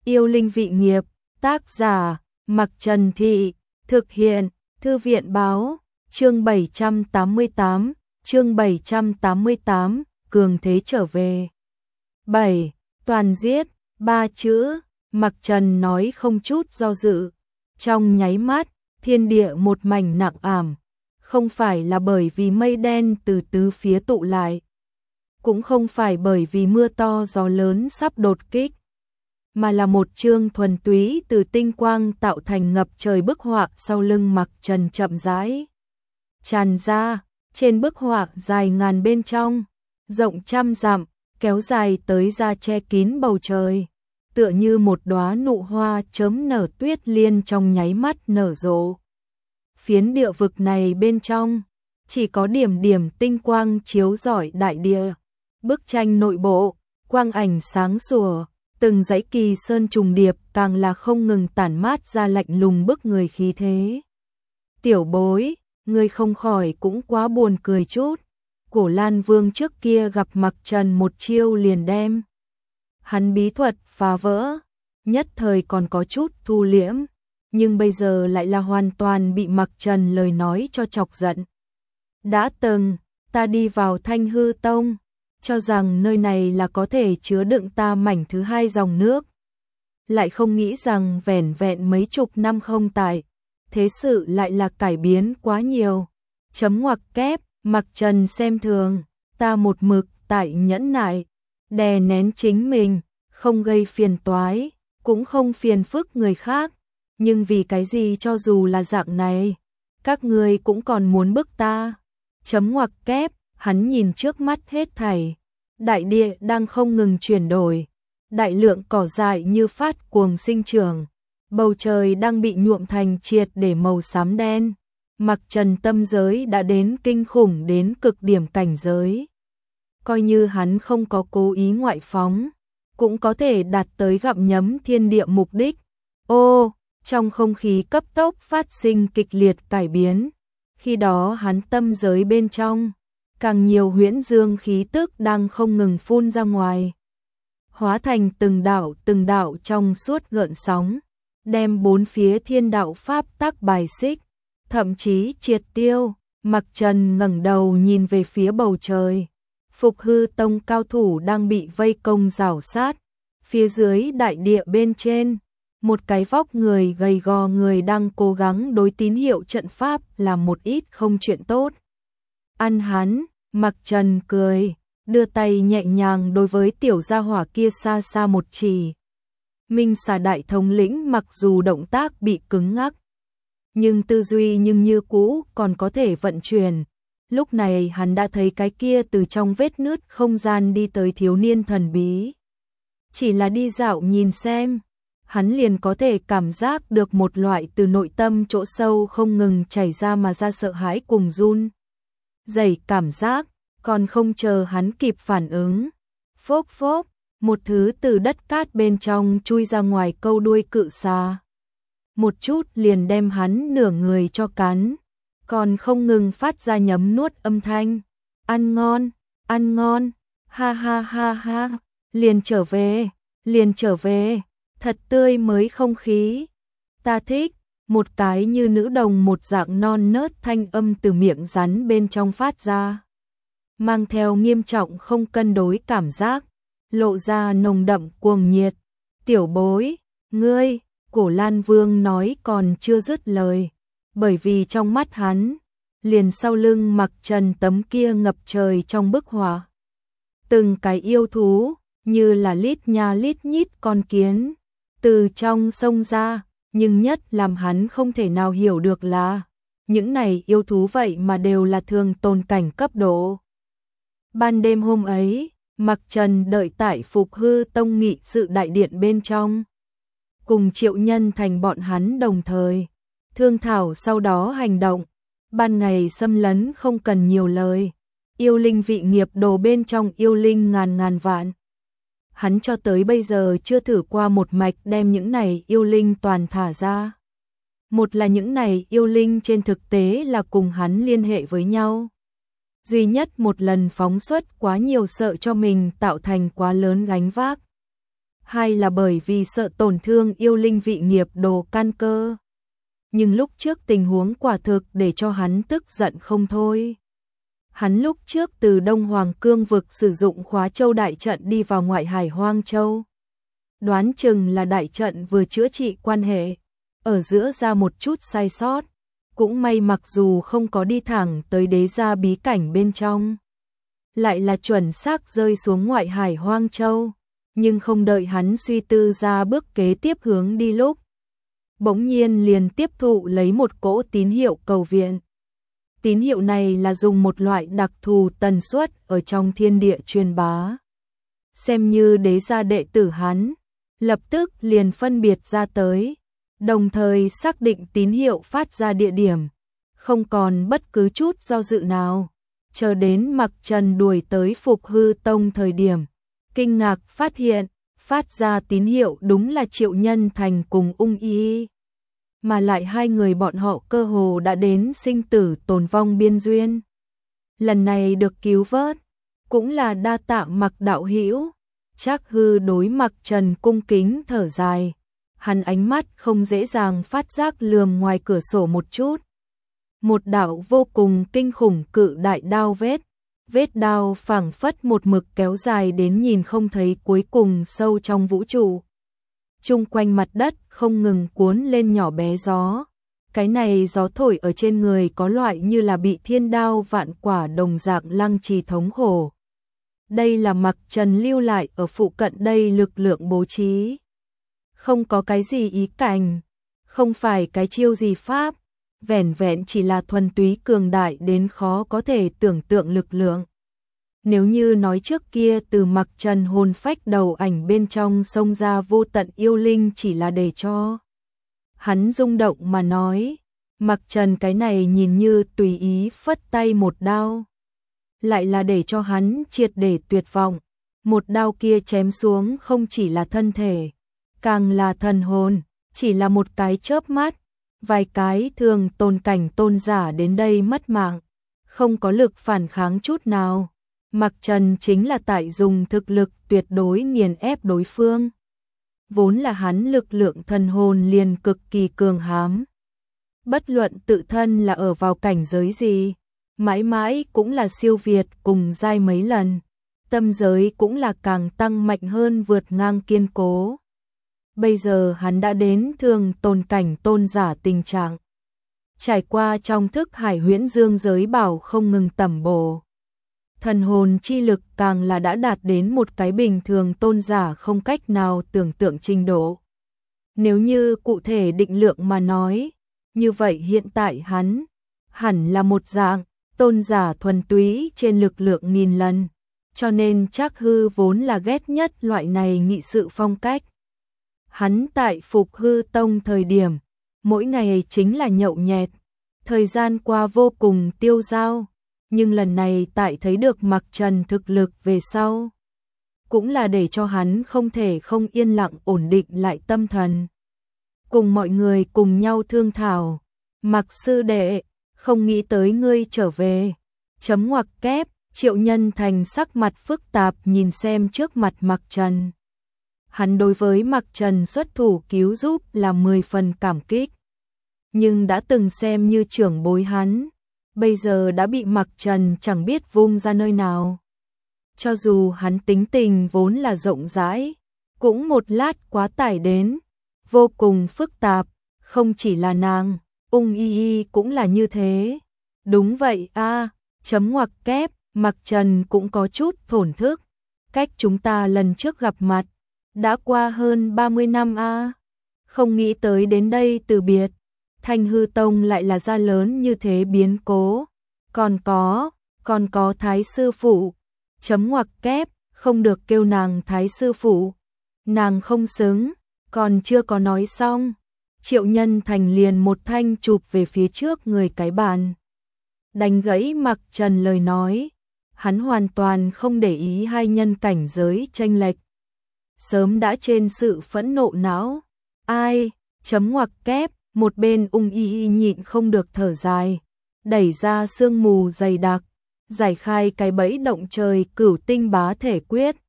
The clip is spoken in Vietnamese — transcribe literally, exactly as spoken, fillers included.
Yêu linh vị nghiệp, tác giả, Mặc Trần Thị, thực hiện, Thư viện báo, chương bảy trăm tám mươi tám, chương bảy trăm tám mươi tám, cường thế trở về. bảy. Toàn giết, ba chữ, Mặc Trần nói không chút do dự. Trong nháy mắt, thiên địa một mảnh nặng ảm, không phải là bởi vì mây đen từ tứ phía tụ lại, cũng không phải bởi vì mưa to gió lớn sắp đột kích, mà là một chương thuần túy từ tinh quang tạo thành ngập trời bức họa sau lưng Mặc Trần chậm rãi tràn ra. Trên bức họa dài ngàn bên trong, rộng trăm dặm, kéo dài tới ra che kín bầu trời, tựa như một đóa nụ hoa chớm nở tuyết liên trong nháy mắt nở rộ. Phiến địa vực này bên trong, chỉ có điểm điểm tinh quang chiếu rọi đại địa. Bức tranh nội bộ, quang ảnh sáng sủa, từng dãy kỳ sơn trùng điệp càng là không ngừng tản mát ra lạnh lùng bức người khí thế. Tiểu bối, ngươi không khỏi cũng quá buồn cười chút. Cổ Lan Vương trước kia gặp Mặc Trần một chiêu liền đem hắn bí thuật phá vỡ, nhất thời còn có chút thu liễm, nhưng bây giờ lại là hoàn toàn bị Mặc Trần lời nói cho chọc giận. Đã từng, ta đi vào Thanh Hư Tông, cho rằng nơi này là có thể chứa đựng ta mảnh thứ hai dòng nước. Lại không nghĩ rằng vẻn vẹn mấy chục năm không tại, thế sự lại là cải biến quá nhiều. Chấm ngoặc kép, Mặc Trần xem thường, ta một mực tại nhẫn nại, đè nén chính mình, không gây phiền toái, cũng không phiền phức người khác. Nhưng vì cái gì cho dù là dạng này, các ngươi cũng còn muốn bức ta. Chấm ngoặc kép, hắn nhìn trước mắt hết thảy. Đại địa đang không ngừng chuyển đổi, đại lượng cỏ dại như phát cuồng sinh trưởng, bầu trời đang bị nhuộm thành triệt để màu xám đen. Mặc Trần tâm giới đã đến kinh khủng đến cực điểm cảnh giới. Coi như hắn không có cố ý ngoại phóng, cũng có thể đạt tới gặm nhấm thiên địa mục đích. Ô, trong không khí cấp tốc phát sinh kịch liệt cải biến. Khi đó hắn tâm giới bên trong, càng nhiều huyễn dương khí tức đang không ngừng phun ra ngoài, hóa thành từng đạo từng đạo trong suốt gợn sóng, đem bốn phía thiên đạo pháp tắc bài xích, thậm chí triệt tiêu. Mặc Trần ngẩng đầu nhìn về phía bầu trời, Phục Hư Tông cao thủ đang bị vây công rào sát. Phía dưới đại địa bên trên, một cái vóc người gầy gò người đang cố gắng đối tín hiệu trận pháp làm một ít không chuyện tốt. Ăn hắn, Mặc Trần cười, đưa tay nhẹ nhàng đối với tiểu gia hỏa kia xa xa một chỉ. Minh Xà đại thống lĩnh mặc dù động tác bị cứng ngắc, nhưng tư duy nhưng như cũ còn có thể vận chuyển. Lúc này hắn đã thấy cái kia từ trong vết nứt không gian đi tới thiếu niên thần bí. Chỉ là đi dạo nhìn xem, hắn liền có thể cảm giác được một loại từ nội tâm chỗ sâu không ngừng chảy ra mà ra sợ hãi cùng run rẩy cảm giác. Còn không chờ hắn kịp phản ứng, phốp phốp, một thứ từ đất cát bên trong chui ra ngoài câu đuôi cự xà. Một chút liền đem hắn nửa người cho cắn, còn không ngừng phát ra nhấm nuốt âm thanh. Ăn ngon, ăn ngon, ha ha ha ha, liền trở về, liền trở về, thật tươi mới không khí. Ta thích, một cái như nữ đồng một dạng non nớt thanh âm từ miệng rắn bên trong phát ra, mang theo nghiêm trọng không cân đối cảm giác, lộ ra nồng đậm cuồng nhiệt. Tiểu bối, ngươi, Cổ Lan Vương nói còn chưa dứt lời, bởi vì trong mắt hắn, liền sau lưng Mặc Trần tấm kia ngập trời trong bức họa, từng cái yêu thú, như là lít nha lít nhít con kiến, từ trong sông ra, nhưng nhất làm hắn không thể nào hiểu được là, những này yêu thú vậy mà đều là thường tồn cảnh cấp độ. Ban đêm hôm ấy, Mặc Trần đợi tại Phục Hư Tông nghị sự đại điện bên trong, cùng Triệu Nhân Thành bọn hắn đồng thời thương thảo sau đó hành động. Ban ngày xâm lấn không cần nhiều lời, yêu linh vị nghiệp đồ bên trong yêu linh ngàn ngàn vạn. Hắn cho tới bây giờ chưa thử qua một mạch đem những này yêu linh toàn thả ra. Một là những này yêu linh trên thực tế là cùng hắn liên hệ với nhau. Duy nhất một lần phóng xuất quá nhiều sợ cho mình tạo thành quá lớn gánh vác. hai là bởi vì sợ tổn thương yêu linh vị nghiệp đồ căn cơ. Nhưng lúc trước tình huống quả thực để cho hắn tức giận không thôi. Hắn lúc trước từ Đông Hoàng Cương vực sử dụng khóa châu đại trận đi vào ngoại hải Hoang Châu. Đoán chừng là đại trận vừa chữa trị quan hệ, ở giữa ra một chút sai sót. Cũng may mặc dù không có đi thẳng tới đế gia bí cảnh bên trong, lại là chuẩn xác rơi xuống ngoại hải Hoang Châu. Nhưng không đợi hắn suy tư ra bước kế tiếp hướng đi lúc, bỗng nhiên liền tiếp thụ lấy một cỗ tín hiệu cầu viện. Tín hiệu này là dùng một loại đặc thù tần suất ở trong thiên địa truyền bá. Xem như đế gia đệ tử hắn, lập tức liền phân biệt ra tới, đồng thời xác định tín hiệu phát ra địa điểm, không còn bất cứ chút do dự nào. Chờ đến Mặc Trần đuổi tới Phục Hư Tông thời điểm, kinh ngạc phát hiện, phát ra tín hiệu đúng là Triệu Nhân Thành cùng Ung Y. Mà lại hai người bọn họ cơ hồ đã đến sinh tử tồn vong biên duyên. Lần này được cứu vớt, cũng là đa tạ Mặc đạo hữu. Trác Hư đối Mặc Trần cung kính thở dài, hắn ánh mắt không dễ dàng phát giác lườm ngoài cửa sổ một chút. Một đạo vô cùng kinh khủng cự đại đao vết, vết đao phảng phất một mực kéo dài đến nhìn không thấy cuối cùng sâu trong vũ trụ. Chung quanh mặt đất không ngừng cuốn lên nhỏ bé gió. Cái này gió thổi ở trên người có loại như là bị thiên đao vạn quả đồng dạng lăng trì thống khổ. Đây là Mặc Trần lưu lại ở phụ cận đây lực lượng bố trí. Không có cái gì ý cảnh, không phải cái chiêu gì pháp, vẻn vẹn chỉ là thuần túy cường đại đến khó có thể tưởng tượng lực lượng. Nếu như nói trước kia từ Mặc Trần hồn phách đầu ảnh bên trong xông ra vô tận yêu linh chỉ là để cho hắn rung động mà nói, Mặc Trần cái này nhìn như tùy ý phất tay một đao, lại là để cho hắn triệt để tuyệt vọng. Một đao kia chém xuống không chỉ là thân thể, càng là thần hồn, chỉ là một cái chớp mắt, vài cái thường tôn cảnh tôn giả đến đây mất mạng, không có lực phản kháng chút nào. Mặc Trần chính là tại dùng thực lực tuyệt đối nghiền ép đối phương. Vốn là hắn lực lượng thần hồn liền cực kỳ cường hãn. Bất luận tự thân là ở vào cảnh giới gì, mãi mãi cũng là siêu việt cùng giai mấy lần. Tâm giới cũng là càng tăng mạnh hơn vượt ngang kiên cố. Bây giờ hắn đã đến thường tôn cảnh tôn giả tình trạng. Trải qua trong thức hải huyễn dương giới bảo không ngừng tẩm bổ. Thần hồn chi lực càng là đã đạt đến một cái bình thường tôn giả không cách nào tưởng tượng trình độ. Nếu như cụ thể định lượng mà nói, như vậy hiện tại hắn hẳn là một dạng tôn giả thuần túy trên lực lượng nghìn lần. Cho nên Trác Hư vốn là ghét nhất loại này nghị sự phong cách. Hắn tại Phục Hư Tông thời điểm, mỗi ngày chính là nhậu nhẹt, thời gian qua vô cùng tiêu dao. Nhưng lần này tại thấy được Mặc Trần thực lực về sau, cũng là để cho hắn không thể không yên lặng ổn định lại tâm thần. Cùng mọi người cùng nhau thương thảo, Mặc sư đệ, không nghĩ tới ngươi trở về. Chấm ngoặc kép, Triệu Nhân Thành sắc mặt phức tạp nhìn xem trước mặt Mặc Trần. Hắn đối với Mặc Trần xuất thủ cứu giúp là mười phần cảm kích. Nhưng đã từng xem như trưởng bối hắn, bây giờ đã bị Mặc Trần chẳng biết vung ra nơi nào. Cho dù hắn tính tình vốn là rộng rãi, cũng một lát quá tải đến, vô cùng phức tạp, không chỉ là nàng, Ung Y Y cũng là như thế. Đúng vậy a, chấm ngoặc kép, Mặc Trần cũng có chút thổn thức. Cách chúng ta lần trước gặp mặt, đã qua hơn ba mươi năm a, không nghĩ tới đến đây từ biệt. Thanh Hư Tông lại là gia lớn như thế biến cố. Còn có, còn có Thái sư phụ. Chấm ngoặc kép, không được kêu nàng Thái sư phụ. Nàng không xứng, còn chưa có nói xong. Triệu Nhân Thành liền một thanh chụp về phía trước người cái bàn. Đánh gãy Mặc Trần lời nói. Hắn hoàn toàn không để ý hai nhân cảnh giới chênh lệch. Sớm đã trên sự phẫn nộ não. Ai, chấm ngoặc kép. Một bên Ung Y Y nhịn không được thở dài, đẩy ra sương mù dày đặc, giải khai cái bẫy động trời cửu tinh bá thể quyết.